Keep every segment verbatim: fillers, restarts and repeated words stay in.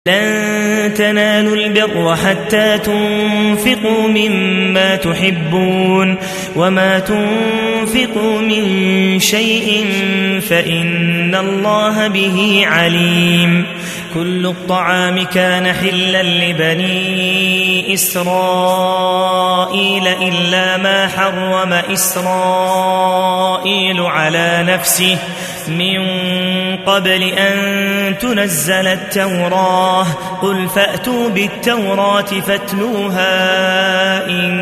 لن تنالوا البر حتى تنفقوا مما تحبون وما تنفقوا من شيء فإن الله به عليم. كل الطعام كان حلا لبني إسرائيل إلا ما حرم إسرائيل على نفسه من قبل أن تنزل التوراة. قل فأتوا بالتوراة فاتلوها إن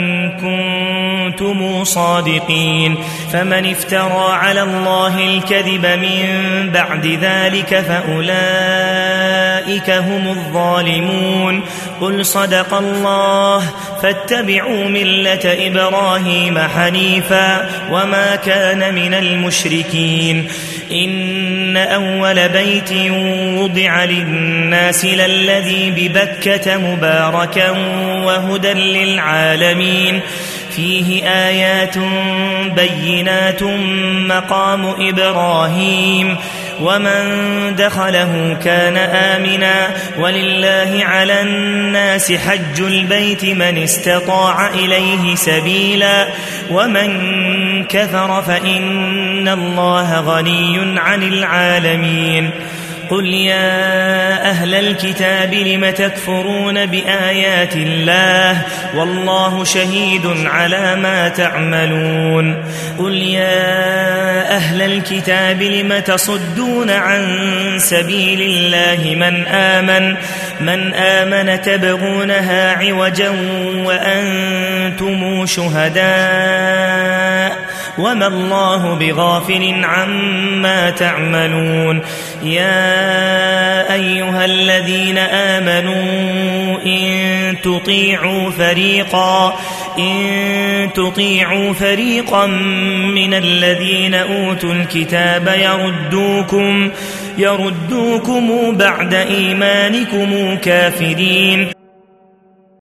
كنتم صادقين. فمن افترى على الله الكذب من بعد ذلك فأولئك هم الظالمون. قل صدق الله فاتبعوا ملة إبراهيم حنيفا وما كان من المشركين. إن أول بيت وضع للناس للذي ببكة مباركا وهدى للعالمين فيه آيات بينات مقام إبراهيم ومن دخله كان آمنا ولله على الناس حج البيت من استطاع إليه سبيلا ومن كفر فإن الله غني عن العالمين. قل يا أهل الكتاب لم تكفرون بآيات الله والله شهيد على ما تعملون. قل يا أهل الكتاب لم تصدون عن سبيل الله من آمن من آمن تبغونها عوجا وأنتم شهداء وما الله بغافل عما تعملون. يا أيها الذين آمنوا إن تطيعوا فريقا إن تطيعوا فريقا من الذين أوتوا الكتاب يردوكم يردوكم بعد إيمانكم كافرين